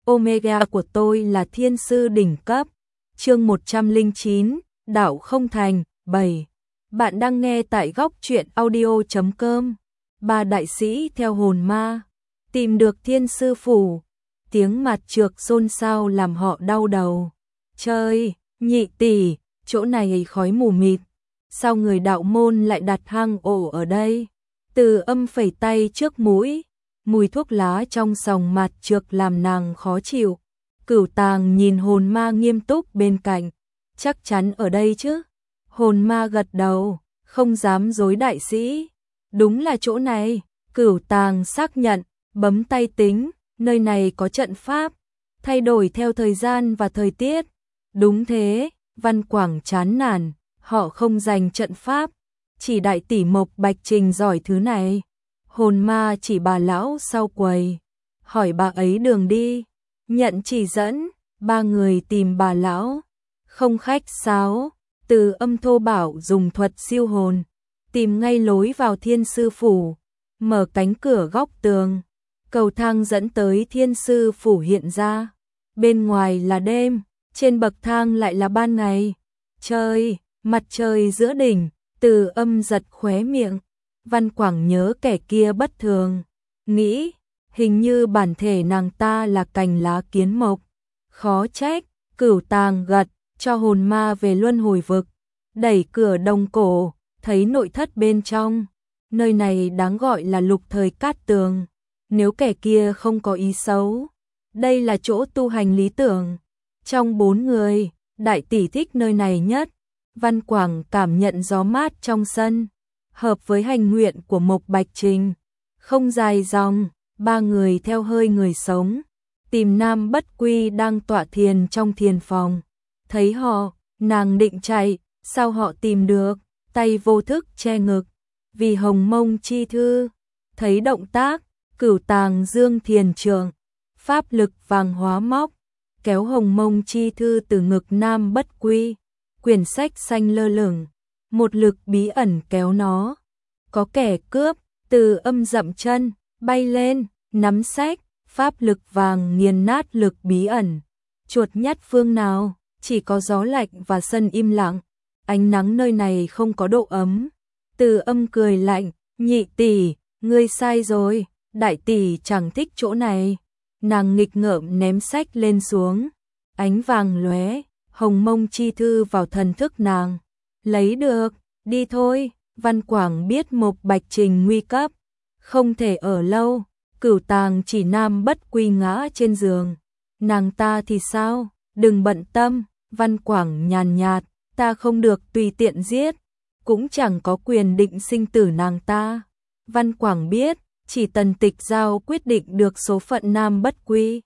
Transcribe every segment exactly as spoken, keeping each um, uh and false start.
Omega của tôi là thiên sư đỉnh cấp. Chương một trăm lẻ chín, đạo không thành, bảy. Bạn đang nghe tại góc truyện audio chấm com. Ba đại sĩ theo hồn ma, tìm được thiên sư phủ. Tiếng mặt trược xôn xao làm họ đau đầu. Trời, nhị tỷ, chỗ này khói mù mịt. Sao người đạo môn lại đặt hang ổ ở đây? Từ Âm phẩy tay trước mũi. Mùi thuốc lá trong sòng mặt trược làm nàng khó chịu. Cửu Tàng nhìn hồn ma nghiêm túc bên cạnh. Chắc chắn ở đây chứ? Hồn ma gật đầu, không dám dối đại sĩ. Đúng là chỗ này. Cửu Tàng xác nhận, bấm tay tính, nơi này có trận pháp, thay đổi theo thời gian và thời tiết. Đúng thế, Văn Quảng chán nản, họ không dành trận pháp, chỉ đại tỷ Mộc Bạch Trình giỏi thứ này. Hồn ma chỉ bà lão sau quầy, hỏi bà ấy đường đi, nhận chỉ dẫn, ba người tìm bà lão. Không khách sáo, Từ Âm thô bảo dùng thuật siêu hồn, tìm ngay lối vào thiên sư phủ, mở cánh cửa góc tường. Cầu thang dẫn tới thiên sư phủ hiện ra. Bên ngoài là đêm, trên bậc thang lại là ban ngày. Trời, mặt trời giữa đỉnh, Từ Âm giật khóe miệng. Văn Quảng nhớ kẻ kia bất thường, nghĩ, hình như bản thể nàng ta là cành lá kiến mộc. Khó trách, Cửu Tàng gật, cho hồn ma về luân hồi vực. Đẩy cửa đồng cổ, thấy nội thất bên trong. Nơi này đáng gọi là lục thời cát tường. Nếu kẻ kia không có ý xấu, đây là chỗ tu hành lý tưởng. Trong bốn người, đại tỷ thích nơi này nhất. Văn Quảng cảm nhận gió mát trong sân, hợp với hành nguyện của Mộc Bạch Trình. Không dài dòng, ba người theo hơi người sống, tìm Nam Bất Quy đang tọa thiền trong thiền phòng. Thấy họ, nàng định chạy, sao họ tìm được, tay vô thức che ngực, vì hồng mông chi thư. Thấy động tác, Cửu Tàng dương thiền trượng, pháp lực vàng hóa móc, kéo hồng mông chi thư từ ngực Nam Bất Quy. Quyển sách xanh lơ lửng, một lực bí ẩn kéo nó. Có kẻ cướp, Từ Âm dậm chân, bay lên, nắm sách, pháp lực vàng nghiền nát lực bí ẩn. Chuột nhắt phương nào, chỉ có gió lạnh và sân im lặng. Ánh nắng nơi này không có độ ấm. Từ Âm cười lạnh, nhị tỷ, ngươi sai rồi, đại tỷ chẳng thích chỗ này. Nàng nghịch ngợm ném sách lên xuống, ánh vàng lóe, hồng mông chi thư vào thần thức nàng. Lấy được, đi thôi. Văn Quảng biết Mộc Bạch Trình nguy cấp, không thể ở lâu. Cửu Tàng chỉ Nam Bất Quy ngã trên giường. Nàng ta thì sao? Đừng bận tâm. Văn Quảng nhàn nhạt, ta không được tùy tiện giết, cũng chẳng có quyền định sinh tử nàng ta. Văn Quảng biết, chỉ Tần Tịch Giao quyết định được số phận Nam Bất Quy.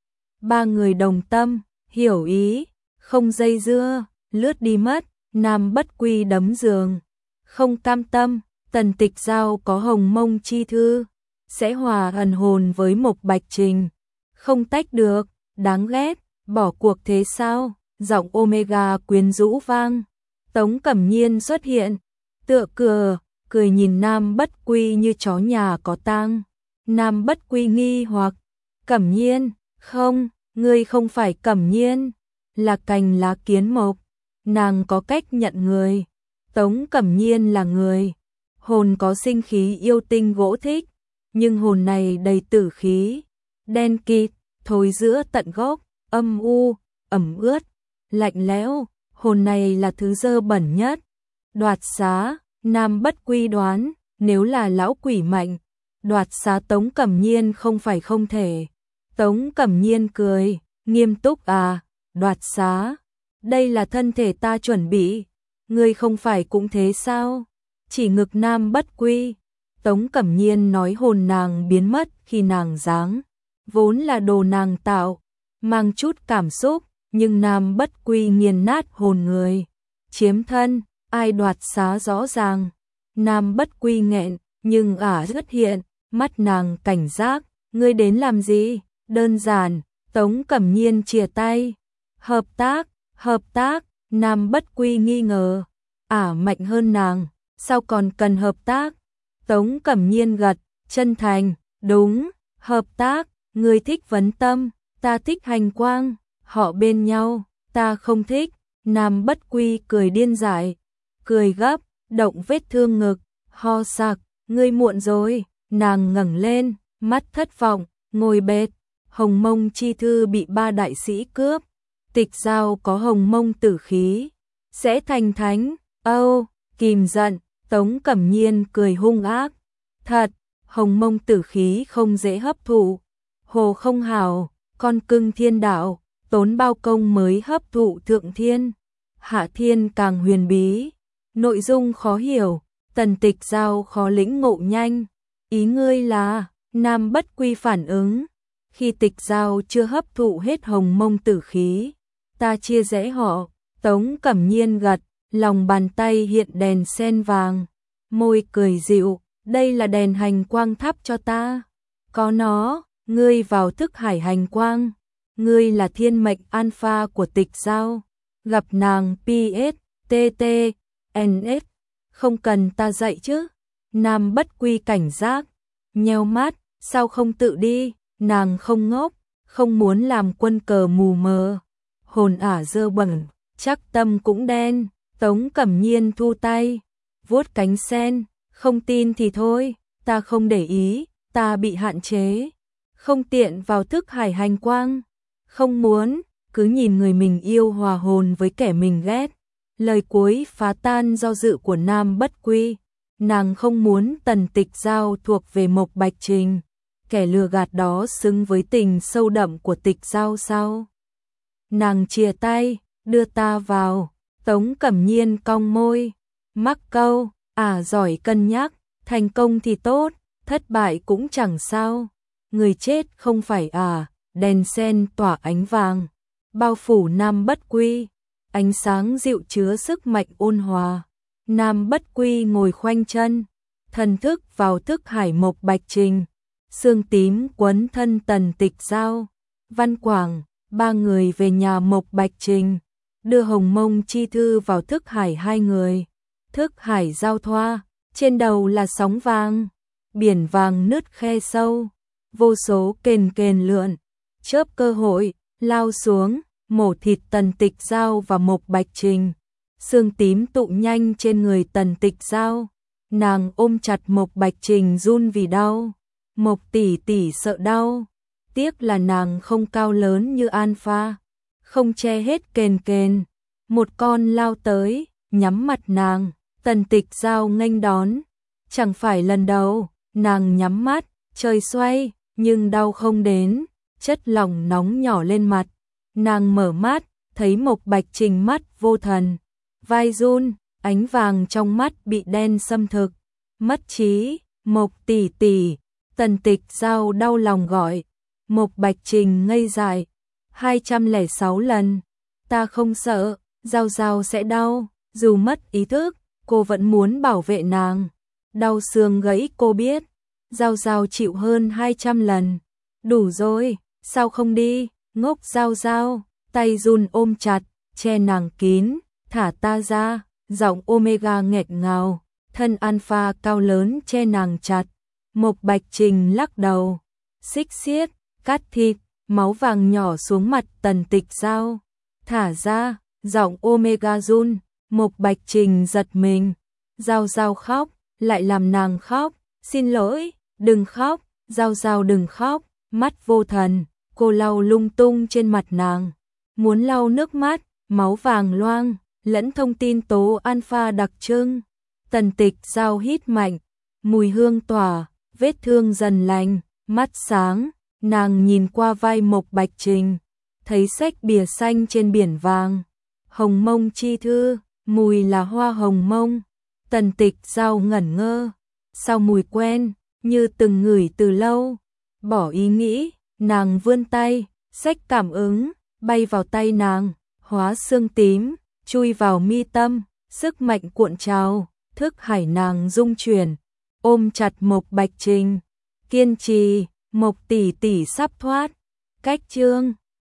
Ba người đồng tâm, hiểu ý, không dây dưa, lướt đi mất. Nam Bất Quy đấm giường, không cam tâm. Tần Tịch Giao có hồng mông chi thư, sẽ hòa ẩn hồn với Mộc Bạch Trình, không tách được, đáng ghét. Bỏ cuộc thế sao? Giọng Omega quyến rũ vang. Tống Cẩm Nhiên xuất hiện, tựa cửa, cười nhìn Nam Bất Quy như chó nhà có tang. Nam Bất Quy nghi hoặc, Cẩm Nhiên, không, ngươi không phải Cẩm Nhiên, là cành lá kiến mộc. Nàng có cách nhận người. Tống Cẩm Nhiên là người, hồn có sinh khí yêu tinh gỗ thích, nhưng hồn này đầy tử khí, đen kịt, thối giữa tận gốc, âm u, ẩm ướt, lạnh lẽo. Hồn này là thứ dơ bẩn nhất. Đoạt xá, Nam Bất Quy đoán, nếu là lão quỷ mạnh, đoạt xá Tống Cẩm Nhiên không phải không thể. Tống Cẩm Nhiên cười, nghiêm túc à, đoạt xá, đây là thân thể ta chuẩn bị, ngươi không phải cũng thế sao? Chỉ ngực Nam Bất Quy. Tống Cẩm Nhiên nói hồn nàng biến mất khi nàng giáng, vốn là đồ nàng tạo, mang chút cảm xúc, nhưng Nam Bất Quy nghiền nát hồn người. Chiếm thân, ai đoạt xá rõ ràng. Nam Bất Quy nghẹn, nhưng ả xuất hiện, mắt nàng cảnh giác, ngươi đến làm gì? Đơn giản, Tống Cẩm Nhiên chìa tay. Hợp tác, hợp tác. Nam Bất Quy nghi ngờ, ả mạnh hơn nàng, sao còn cần hợp tác? Tống Cẩm Nhiên gật, chân thành, đúng, hợp tác, ngươi thích vấn tâm, Ta thích Hành Quang, họ bên nhau, ta không thích. Nam Bất Quy cười điên dại, cười gấp, động vết thương ngực, ho sặc, ngươi muộn rồi. Nàng ngẩng lên, mắt thất vọng, ngồi bệt. Hồng Mông chi thư bị ba đại sĩ cướp. Tịch Giao có hồng mông tử khí, sẽ thành thánh. Âu, kìm giận, Tống Cẩm Nhiên cười hung ác. Thật, hồng mông tử khí không dễ hấp thụ. Hồ Không Hảo, con cưng thiên đạo, tốn bao công mới hấp thụ thượng thiên. Hạ thiên càng huyền bí, nội dung khó hiểu, Tần Tịch Giao khó lĩnh ngộ nhanh. Ý ngươi là, Nam Bất Quy phản ứng, khi Tịch Giao chưa hấp thụ hết hồng mông tử khí, ta chia rẽ họ. Tống Cẩm Nhiên gật, lòng bàn tay hiện đèn sen vàng, môi cười dịu, đây là đèn hành quang thắp cho ta. Có nó, ngươi vào thức hải hành quang, ngươi là thiên mệnh alpha của Tịch Giao. Gặp nàng pê ét, tê tê, en ét, không cần ta dạy chứ. Nam Bất Quy cảnh giác, nheo mắt, sao không tự đi. Nàng không ngốc, không muốn làm quân cờ mù mờ. Hồn ả dơ bẩn, chắc tâm cũng đen. Tống Cẩm Nhiên thu tay, vuốt cánh sen, không tin thì thôi, ta không để ý, ta bị hạn chế, không tiện vào thức hải hành quang, không muốn, cứ nhìn người mình yêu hòa hồn với kẻ mình ghét. Lời cuối phá tan do dự của Nam Bất Quy, nàng không muốn Tần Tịch Giao thuộc về Mộc Bạch Trình, kẻ lừa gạt đó xứng với tình sâu đậm của Tịch Giao sao? Nàng chìa tay, đưa ta vào. Tống Cẩm Nhiên cong môi, mắc câu, à giỏi cân nhắc, thành công thì tốt, thất bại cũng chẳng sao. Người chết không phải à, đèn sen tỏa ánh vàng, bao phủ Nam Bất Quy, ánh sáng dịu chứa sức mạnh ôn hòa. Nam Bất Quy ngồi khoanh chân, thần thức vào thức hải Mộc Bạch Trình, xương tím quấn thân Tần Tịch Giao. Văn Quảng, ba người về nhà Mộc Bạch Trình, đưa hồng mông chi thư vào thức hải hai người. Thức hải giao thoa, trên đầu là sóng vàng, biển vàng nứt khe sâu, vô số kền kền lượn, chớp cơ hội, lao xuống, mổ thịt Tần Tịch Giao và Mộc Bạch Trình. Xương tím tụ nhanh trên người Tần Tịch Giao, nàng ôm chặt Mộc Bạch Trình run vì đau. Mộc tỷ tỷ sợ đau, tiếc là nàng không cao lớn như Alpha, không che hết kền kền. Một con lao tới, nhắm mặt nàng, Tần Tịch Giao nghênh đón. Chẳng phải lần đầu, nàng nhắm mắt, trời xoay, nhưng đau không đến, chất lỏng nóng nhỏ lên mặt. Nàng mở mắt, thấy Mộc Bạch Trình mắt vô thần, vai run, ánh vàng trong mắt bị đen xâm thực. Mất trí, Mộc tỷ tỷ, Tần Tịch Giao đau lòng gọi. Mộc Bạch Trình ngây dại, hai trăm lẻ sáu lần, ta không sợ, Giao Giao sẽ đau, dù mất ý thức, cô vẫn muốn bảo vệ nàng. Đau xương gãy cô biết, Giao Giao chịu hơn hai trăm lần, đủ rồi, sao không đi, ngốc Giao Giao, tay run ôm chặt, che nàng kín, thả ta ra, giọng Omega nghẹt ngào, thân Alpha cao lớn che nàng chặt. Mộc Bạch Trình lắc đầu, xích xiết, cắt thịt, máu vàng nhỏ xuống mặt Tần Tịch Giao. Thả ra, giọng Omega run. Mộc Bạch Trình giật mình, Giao Giao khóc, lại làm nàng khóc, xin lỗi, đừng khóc, Giao Giao đừng khóc. Mắt vô thần, cô lau lung tung trên mặt nàng, muốn lau nước mắt, máu vàng loang, lẫn thông tin tố Alpha đặc trưng. Tần Tịch Giao hít mạnh, mùi hương tỏa, vết thương dần lành, mắt sáng, nàng nhìn qua vai Mộc Bạch Trình, thấy sách bìa xanh trên biển vàng, hồng mông chi thư, mùi là hoa hồng mông. Tần Tịch Giao ngẩn ngơ, sao mùi quen, như từng ngửi từ lâu. Bỏ ý nghĩ, nàng vươn tay, sách cảm ứng, bay vào tay nàng, hóa xương tím, chui vào mi tâm, sức mạnh cuộn trào, thức hải nàng rung chuyển, ôm chặt Mộc Bạch Trình, kiên trì, Mộc tỷ tỷ sắp thoát. Cách chương